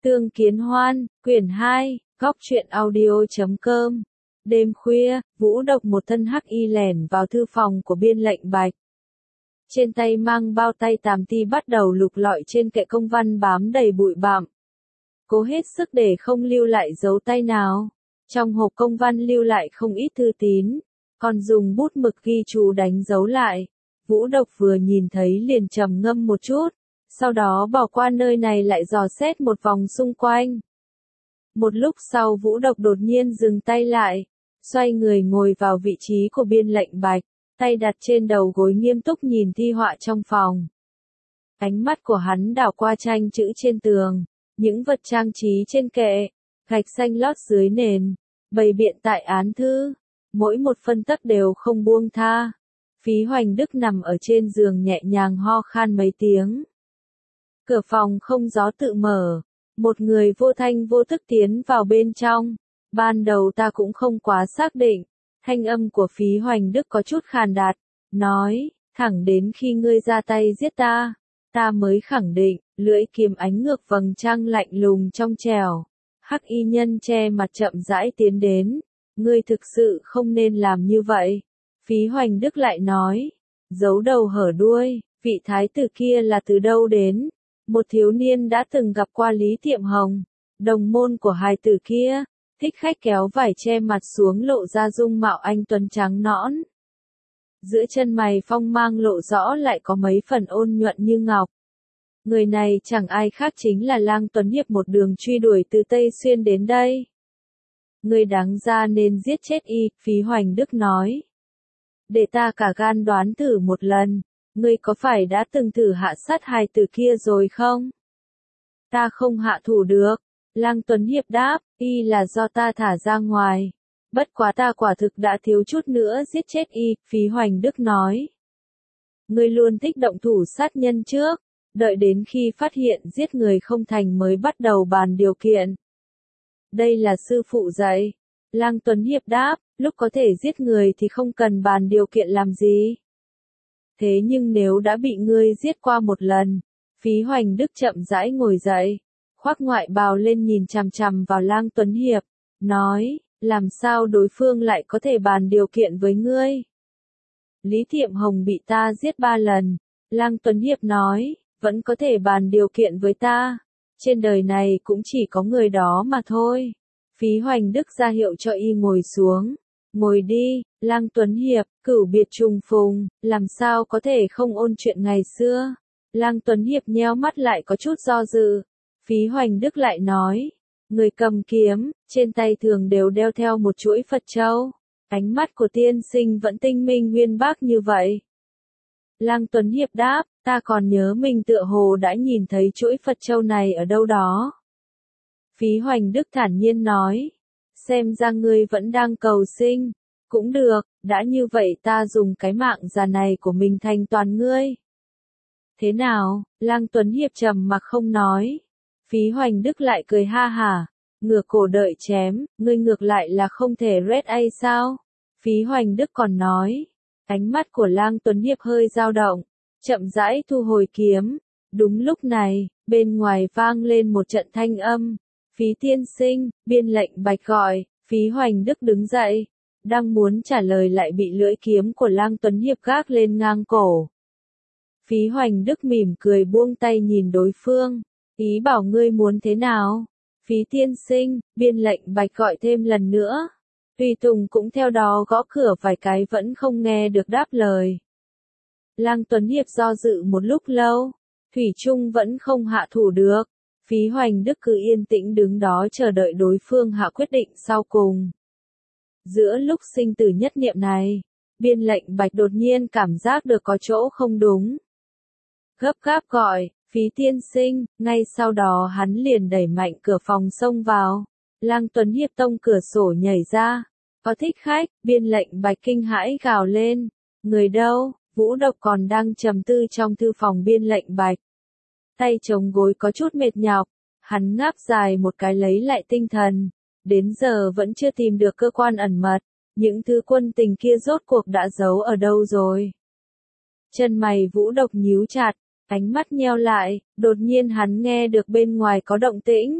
Tương Kiến Hoan, quyển 2, góc truyện audio.com. Đêm khuya, Vũ Độc một thân hắc y lẻn vào thư phòng của Biên Lệnh Bạch. Trên tay mang bao tay tàm ti bắt đầu lục lọi trên kệ công văn bám đầy bụi bặm. Cố hết sức để không lưu lại dấu tay nào. Trong hộp công văn lưu lại không ít thư tín, còn dùng bút mực ghi chú đánh dấu lại. Vũ Độc vừa nhìn thấy liền trầm ngâm một chút, sau đó bỏ qua nơi này lại dò xét một vòng xung quanh. Một lúc sau Vũ Độc đột nhiên dừng tay lại, xoay người ngồi vào vị trí của Biên Lệnh Bạch, tay đặt trên đầu gối nghiêm túc nhìn thi họa trong phòng. Ánh mắt của hắn đảo qua tranh chữ trên tường, những vật trang trí trên kệ, gạch xanh lót dưới nền, bày biện tại án thư, mỗi một phân tấc đều không buông tha. Phí Hoành Đức nằm ở trên giường nhẹ nhàng ho khan mấy tiếng. Cửa phòng không gió tự mở, một người vô thanh vô tức tiến vào bên trong. Ban đầu ta cũng không quá xác định, thanh âm của Phí Hoành Đức có chút khàn đặc, nói, thẳng đến khi ngươi ra tay giết ta, ta mới khẳng định, lưỡi kiếm ánh ngược vầng trăng lạnh lùng trong trẻo. Hắc y nhân che mặt chậm rãi tiến đến, ngươi thực sự không nên làm như vậy. Phí Hoành Đức lại nói, giấu đầu hở đuôi, vị thái tử kia là từ đâu đến? Một thiếu niên đã từng gặp qua Lý Tiệm Hồng, đồng môn của hài tử kia, thích khách kéo vải che mặt xuống lộ ra dung mạo anh tuấn trắng nõn. Giữa chân mày phong mang lộ rõ lại có mấy phần ôn nhuận như ngọc. Người này chẳng ai khác chính là Lang Tuấn Hiệp một đường truy đuổi từ Tây Xuyên đến đây. Ngươi đáng ra nên giết chết y, Phí Hoành Đức nói. Để ta cả gan đoán thử một lần, ngươi có phải đã từng thử hạ sát hài tử kia rồi không? Ta không hạ thủ được, Lang Tuấn Hiệp đáp, y là do ta thả ra ngoài. Bất quá ta quả thực đã thiếu chút nữa giết chết y, Phí Hoành Đức nói. Ngươi luôn thích động thủ sát nhân trước, đợi đến khi phát hiện giết người không thành mới bắt đầu bàn điều kiện. Đây là sư phụ dạy. Lang Tuấn Hiệp đáp, lúc có thể giết người thì không cần bàn điều kiện làm gì. Thế nhưng nếu đã bị ngươi giết qua một lần, Phí Hoành Đức chậm rãi ngồi dậy, khoác ngoại bào lên nhìn chằm chằm vào Lang Tuấn Hiệp, nói, làm sao đối phương lại có thể bàn điều kiện với ngươi? Lý Tiệm Hồng bị ta giết 3 lần, Lang Tuấn Hiệp nói, vẫn có thể bàn điều kiện với ta. Trên đời này cũng chỉ có người đó mà thôi. Phí Hoành Đức ra hiệu cho y ngồi xuống. Ngồi đi, Lang Tuấn Hiệp, cửu biệt trùng phùng, làm sao có thể không ôn chuyện ngày xưa. Lang Tuấn Hiệp nheo mắt lại có chút do dự. Phí Hoành Đức lại nói, người cầm kiếm, trên tay thường đều đeo theo một chuỗi Phật châu. Ánh mắt của tiên sinh vẫn tinh minh uyên bác như vậy. Lang Tuấn Hiệp đáp, ta còn nhớ mình tựa hồ đã nhìn thấy chuỗi Phật châu này ở đâu đó. Phí Hoành Đức thản nhiên nói, xem ra ngươi vẫn đang cầu sinh, cũng được, đã như vậy ta dùng cái mạng già này của mình thành toàn ngươi. Thế nào? Lang Tuấn Hiệp trầm mặc không nói. Phí Hoành Đức lại cười ha hả, ngửa cổ đợi chém, ngươi ngược lại là không thể red a sao? Phí Hoành Đức còn nói, ánh mắt của Lang Tuấn Hiệp hơi dao động, chậm rãi thu hồi kiếm. Đúng lúc này, bên ngoài vang lên một trận thanh âm. Phí tiên sinh, Biên Lệnh Bạch gọi. Phí Hoành Đức đứng dậy, đang muốn trả lời lại bị lưỡi kiếm của Lang Tuấn Hiệp gác lên ngang cổ. Phí Hoành Đức mỉm cười buông tay nhìn đối phương, ý bảo ngươi muốn thế nào? Phí tiên sinh, Biên Lệnh Bạch gọi thêm lần nữa. Tùy tùng cũng theo đó gõ cửa vài cái vẫn không nghe được đáp lời. Lang Tuấn Hiệp do dự một lúc lâu, thủy chung vẫn không hạ thủ được. Phí Hoành Đức cứ yên tĩnh đứng đó chờ đợi đối phương hạ quyết định sau cùng. Giữa lúc sinh tử nhất niệm này, Biên Lệnh Bạch đột nhiên cảm giác được có chỗ không đúng. Gấp gáp gọi, Phí tiên sinh, ngay sau đó hắn liền đẩy mạnh cửa phòng xông vào. Lang Tuấn Hiệp tông cửa sổ nhảy ra. Có thích khách, Biên Lệnh Bạch kinh hãi gào lên. Người đâu? Vũ Độc còn đang trầm tư trong thư phòng Biên Lệnh Bạch. Tay chống gối có chút mệt nhọc, hắn ngáp dài một cái lấy lại tinh thần. Đến giờ vẫn chưa tìm được cơ quan ẩn mật, những thứ quân tình kia rốt cuộc đã giấu ở đâu rồi. Chân mày Vũ Độc nhíu chặt, ánh mắt nheo lại, đột nhiên hắn nghe được bên ngoài có động tĩnh.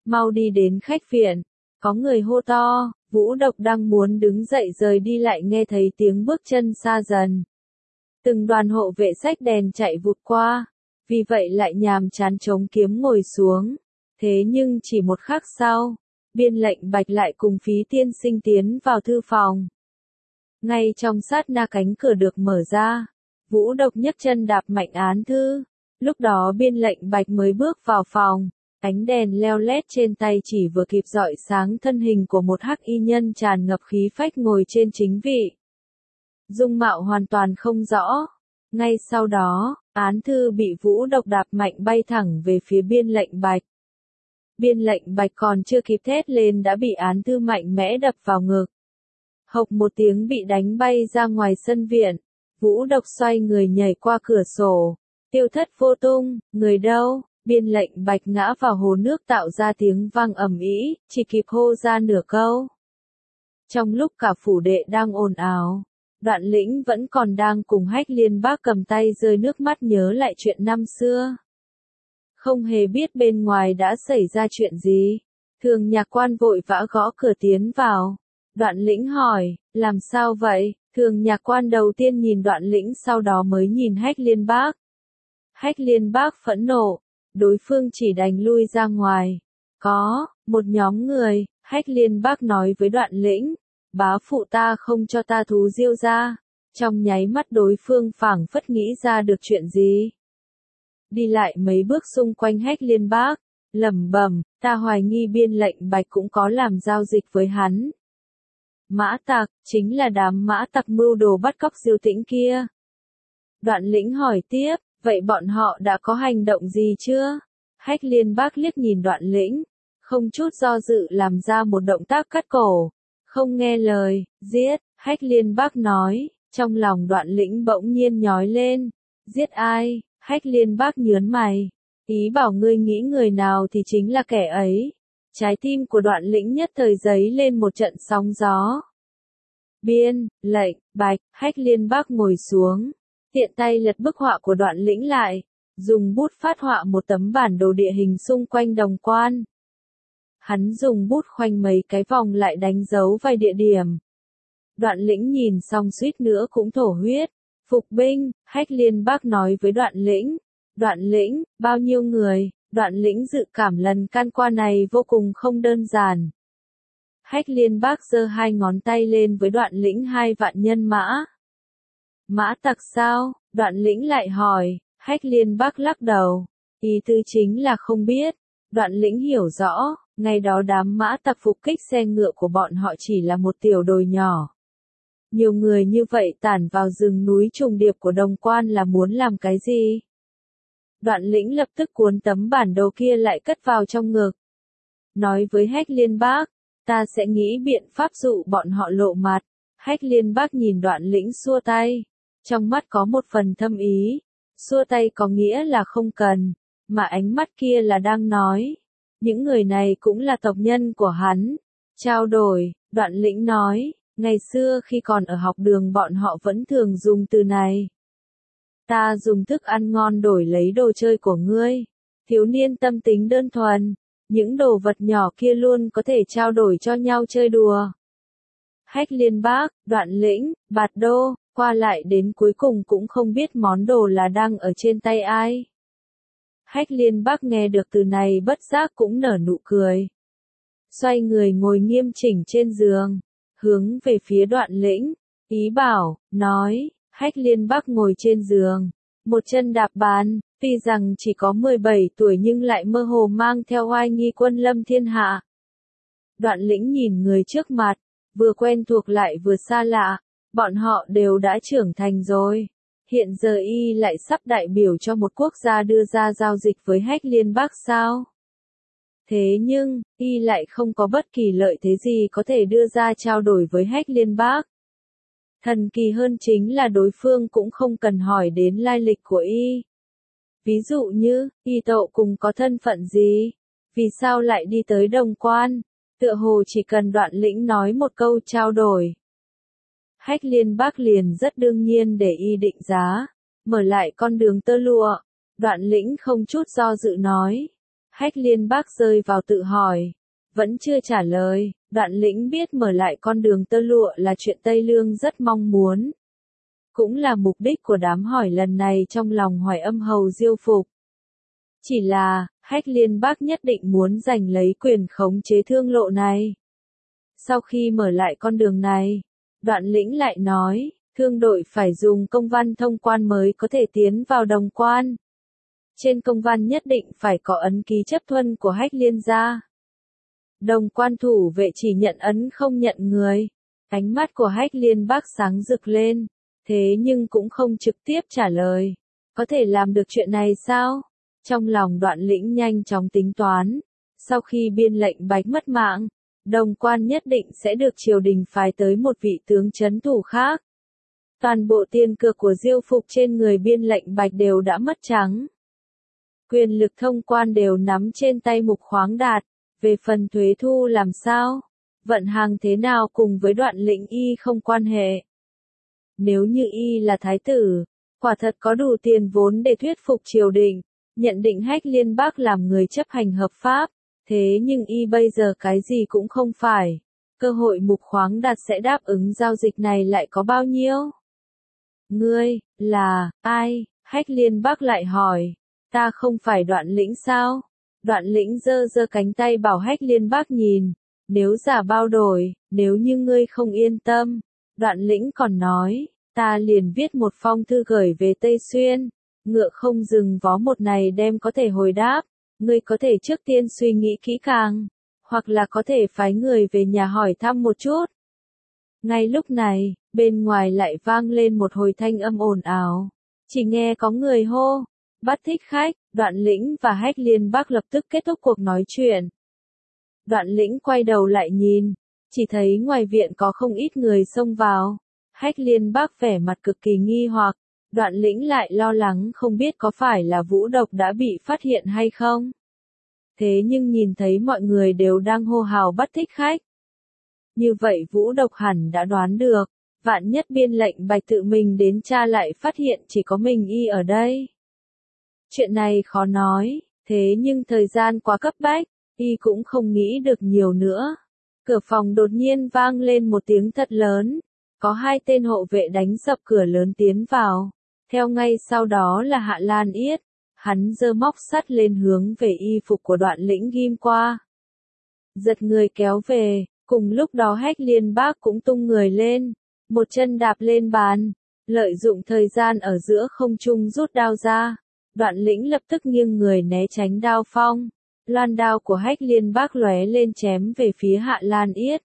mau đi đến khách viện. Có người hô to, Vũ Độc đang muốn đứng dậy rời đi lại nghe thấy tiếng bước chân xa dần. Từng đoàn hộ vệ xách đèn chạy vụt qua, vì vậy lại nhàm chán chống kiếm ngồi xuống. Thế nhưng chỉ một khắc sau, Biên Lệnh Bạch lại cùng Phí tiên sinh tiến vào thư phòng. Ngay trong sát na cánh cửa được mở ra, Vũ Độc nhấc chân đạp mạnh án thư. Lúc đó Biên Lệnh Bạch mới bước vào phòng, ánh đèn leo lét trên tay chỉ vừa kịp rọi sáng thân hình của một hắc y nhân tràn ngập khí phách ngồi trên chính vị. Dung mạo hoàn toàn không rõ. Ngay sau đó, án thư bị Vũ Độc đạp mạnh bay thẳng về phía Biên Lệnh Bạch. Biên Lệnh Bạch còn chưa kịp thét lên đã bị án thư mạnh mẽ đập vào ngực. Hộc một tiếng bị đánh bay ra ngoài sân viện. Vũ Độc xoay người nhảy qua cửa sổ. Tiêu thất vô tung, người đâu? Biên Lệnh Bạch ngã vào hồ nước tạo ra tiếng vang ầm ĩ, chỉ kịp hô ra nửa câu. Trong lúc cả phủ đệ đang ồn ào, Đoạn Lĩnh vẫn còn đang cùng Hách Liên Bác cầm tay rơi nước mắt nhớ lại chuyện năm xưa. Không hề biết bên ngoài đã xảy ra chuyện gì. Thường Nhạc Quan vội vã gõ cửa tiến vào. Đoạn Lĩnh hỏi, làm sao vậy? Thường Nhạc Quan đầu tiên nhìn Đoạn Lĩnh sau đó mới nhìn Hách Liên Bác. Hách Liên Bác phẫn nộ, đối phương chỉ đành lui ra ngoài. Có, một nhóm người, Hách Liên Bác nói với Đoạn Lĩnh, bá phụ ta không cho ta thú diêu ra. Trong nháy mắt đối phương phảng phất nghĩ ra được chuyện gì. Đi lại mấy bước xung quanh Hách Liên Bác, lẩm bẩm, ta hoài nghi Biên Lệnh Bạch cũng có làm giao dịch với hắn. Mã tặc, chính là đám mã tặc mưu đồ bắt cóc Diêu Tĩnh kia. Đoạn Lĩnh hỏi tiếp, vậy bọn họ đã có hành động gì chưa? Hách Liên Bác liếc nhìn Đoạn Lĩnh, không chút do dự làm ra một động tác cắt cổ. Không nghe lời, giết, Hách Liên Bác nói, trong lòng Đoạn Lĩnh bỗng nhiên nhói lên. Giết ai? Hách Liên Bác nhớn mày. Ý bảo ngươi nghĩ người nào thì chính là kẻ ấy. Trái tim của Đoạn Lĩnh nhất thời giấy lên một trận sóng gió. Biên Lệnh Bạch, Hách Liên Bác ngồi xuống, tiện tay lật bức họa của Đoạn Lĩnh lại, dùng bút phát họa một tấm bản đồ địa hình xung quanh Đồng Quan. Hắn dùng bút khoanh mấy cái vòng lại đánh dấu vài địa điểm. Đoạn Lĩnh nhìn xong suýt nữa cũng thổ huyết. Phục binh, Hách Liên Bác nói với Đoạn Lĩnh. Đoạn Lĩnh, bao nhiêu người? Đoạn Lĩnh dự cảm lần can qua này vô cùng không đơn giản. Hách Liên Bác giơ hai ngón tay lên với Đoạn Lĩnh 2 vạn nhân mã. Mã tặc sao? Đoạn Lĩnh lại hỏi. Hách Liên Bác lắc đầu. Ý tứ chính là không biết. Đoạn Lĩnh hiểu rõ, ngày đó đám mã tặc phục kích xe ngựa của bọn họ chỉ là một tiểu đồi nhỏ. Nhiều người như vậy tản vào rừng núi trùng điệp của Đồng Quan là muốn làm cái gì? Đoạn Lĩnh lập tức cuốn tấm bản đồ kia lại cất vào trong ngực. Nói với Hách Liên Bác, ta sẽ nghĩ biện pháp dụ bọn họ lộ mặt. Hách Liên Bác nhìn Đoạn Lĩnh xua tay. Trong mắt có một phần thâm ý. Xua tay có nghĩa là không cần, mà ánh mắt kia là đang nói. Những người này cũng là tộc nhân của hắn. Trao đổi, Đoạn Lĩnh nói. Ngày xưa khi còn ở học đường bọn họ vẫn thường dùng từ này. Ta dùng thức ăn ngon đổi lấy đồ chơi của ngươi. Thiếu niên tâm tính đơn thuần. Những đồ vật nhỏ kia luôn có thể trao đổi cho nhau chơi đùa. Hách Liên Bác, Đoạn Lĩnh, Bạt Đô, qua lại đến cuối cùng cũng không biết món đồ là đang ở trên tay ai. Hách Liên Bác nghe được từ này bất giác cũng nở nụ cười. Xoay người ngồi nghiêm chỉnh trên giường. Hướng về phía Đoạn Lĩnh, ý bảo, nói, Hách Liên Bác ngồi trên giường, một chân đạp bàn, tuy rằng chỉ có 17 tuổi nhưng lại mơ hồ mang theo oai nghi quân lâm thiên hạ. Đoạn Lĩnh nhìn người trước mặt, vừa quen thuộc lại vừa xa lạ, bọn họ đều đã trưởng thành rồi. Hiện giờ y lại sắp đại biểu cho một quốc gia đưa ra giao dịch với Hách Liên Bác sao? Thế nhưng, y lại không có bất kỳ lợi thế gì có thể đưa ra trao đổi với Hách Liên Bác. Thần kỳ hơn chính là đối phương cũng không cần hỏi đến lai lịch của y. Ví dụ như, y tậu cùng có thân phận gì? Vì sao lại đi tới Đồng Quan? Tựa hồ chỉ cần Đoạn Lĩnh nói một câu trao đổi. Hách Liên Bác liền rất đương nhiên để y định giá, mở lại con đường tơ lụa. Đoạn Lĩnh không chút do dự nói. Hách Liên Bác rơi vào tự hỏi. Vẫn chưa trả lời, Đoạn Lĩnh biết mở lại con đường tơ lụa là chuyện Tây Lương rất mong muốn. Cũng là mục đích của đám hỏi lần này trong lòng Hoài Âm Hầu Diêu Phục. Chỉ là, Hách Liên Bác nhất định muốn giành lấy quyền khống chế thương lộ này. Sau khi mở lại con đường này, Đoạn Lĩnh lại nói, thương đội phải dùng công văn thông quan mới có thể tiến vào đồng quan. Trên công văn nhất định phải có ấn ký chấp thuân của Hách Liên gia. Đồng quan thủ vệ chỉ nhận ấn không nhận người. Ánh mắt của Hách Liên Bác sáng rực lên, thế nhưng cũng không trực tiếp trả lời. Có thể làm được chuyện này sao? Trong lòng Đoạn Lĩnh nhanh chóng tính toán. Sau khi biên lệnh Bạch mất mạng, đồng quan nhất định sẽ được triều đình phái tới một vị tướng trấn thủ khác. Toàn bộ tiền cược của Diêu Phục trên người biên lệnh Bạch đều đã mất trắng. Quyền lực thông quan đều nắm trên tay Mục Khoáng Đạt. Về phần thuế thu làm sao? Vận hàng thế nào cùng với Đoạn Lĩnh y không quan hệ. Nếu như y là thái tử, quả thật có đủ tiền vốn để thuyết phục triều đình, nhận định Hách Liên Bác làm người chấp hành hợp pháp, thế nhưng y bây giờ cái gì cũng không phải. Cơ hội Mục Khoáng Đạt sẽ đáp ứng giao dịch này lại có bao nhiêu? Ngươi, là, ai? Hách Liên Bác lại hỏi, ta không phải Đoạn Lĩnh sao? Đoạn Lĩnh giơ giơ cánh tay bảo Hách Liên Bác nhìn, nếu giả bao đổi, nếu như ngươi không yên tâm. Đoạn Lĩnh còn nói, ta liền viết một phong thư gửi về Tây Xuyên, ngựa không dừng vó một này đem có thể hồi đáp, ngươi có thể trước tiên suy nghĩ kỹ càng, hoặc là có thể phái người về nhà hỏi thăm một chút. Ngay lúc này, bên ngoài lại vang lên một hồi thanh âm ồn ào, chỉ nghe có người hô, bắt thích khách. Đoạn Lĩnh và Hách Liên Bác lập tức kết thúc cuộc nói chuyện. Đoạn Lĩnh quay đầu lại nhìn, chỉ thấy ngoài viện có không ít người xông vào. Hách Liên Bác vẻ mặt cực kỳ nghi hoặc, Đoạn Lĩnh lại lo lắng không biết có phải là Vũ Độc đã bị phát hiện hay không. Thế nhưng nhìn thấy mọi người đều đang hô hào bắt thích khách. Như vậy Vũ Độc hẳn đã đoán được, vạn nhất biên lệnh Bạch tự mình đến tra lại phát hiện chỉ có mình y ở đây. Chuyện này khó nói, thế nhưng thời gian quá cấp bách, y cũng không nghĩ được nhiều nữa. Cửa phòng đột nhiên vang lên một tiếng thật lớn, có hai tên hộ vệ đánh sập cửa lớn tiến vào. Theo ngay sau đó là Hạ Lan Yết, hắn giơ móc sắt lên hướng về y phục của Đoạn Lĩnh ghim qua. Giật người kéo về, cùng lúc đó Hách Liên Bác cũng tung người lên, một chân đạp lên bàn, lợi dụng thời gian ở giữa không trung rút đao ra. Đoạn Lĩnh lập tức nghiêng người né tránh đao phong. Loan đao của Hách Liên Bác lóe lên chém về phía Hạ Lan Yết.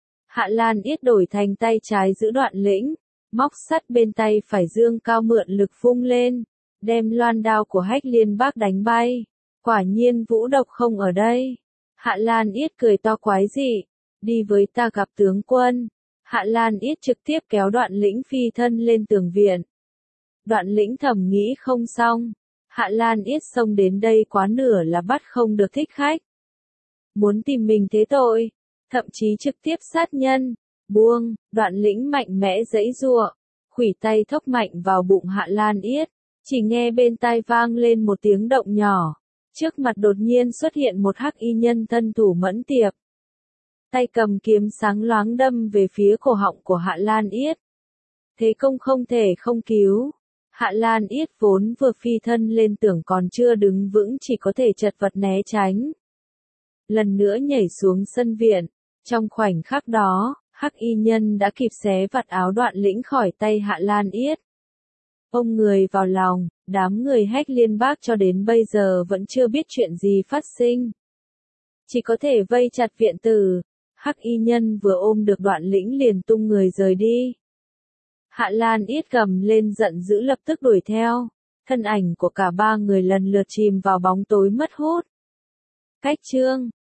Hạ Lan Yết đổi thành tay trái giữ Đoạn Lĩnh, móc sắt bên tay phải dương cao mượn lực vung lên, đem loan đao của Hách Liên Bác đánh bay. Quả nhiên Vũ Độc không ở đây. Hạ Lan Yết cười to quái dị, đi với ta gặp tướng quân. Hạ Lan Yết trực tiếp kéo Đoạn Lĩnh phi thân lên tường viện. Đoạn Lĩnh thầm nghĩ không xong. Hạ Lan Yết xông đến đây quá nửa là bắt không được thích khách. Muốn tìm mình thế tội, thậm chí trực tiếp sát nhân. Buông, Đoạn Lĩnh mạnh mẽ giãy giụa, khuỷu tay thốc mạnh vào bụng Hạ Lan Yết, chỉ nghe bên tai vang lên một tiếng động nhỏ. Trước mặt đột nhiên xuất hiện một hắc y nhân thân thủ mẫn tiệp. Tay cầm kiếm sáng loáng đâm về phía cổ họng của Hạ Lan Yết. Thế công không thể không cứu. Hạ Lan Yết vốn vừa phi thân lên tưởng còn chưa đứng vững chỉ có thể chật vật né tránh. Lần nữa nhảy xuống sân viện, trong khoảnh khắc đó, hắc y nhân đã kịp xé vạt áo Đoạn Lĩnh khỏi tay Hạ Lan Yết. Ôm người vào lòng, đám người Hách Liên Bác cho đến bây giờ vẫn chưa biết chuyện gì phát sinh. Chỉ có thể vây chặt viện tử, hắc y nhân vừa ôm được Đoạn Lĩnh liền tung người rời đi. Hạ Lan Yết gầm lên giận dữ lập tức đuổi theo, thân ảnh của cả ba người lần lượt chìm vào bóng tối mất hút. Cách chương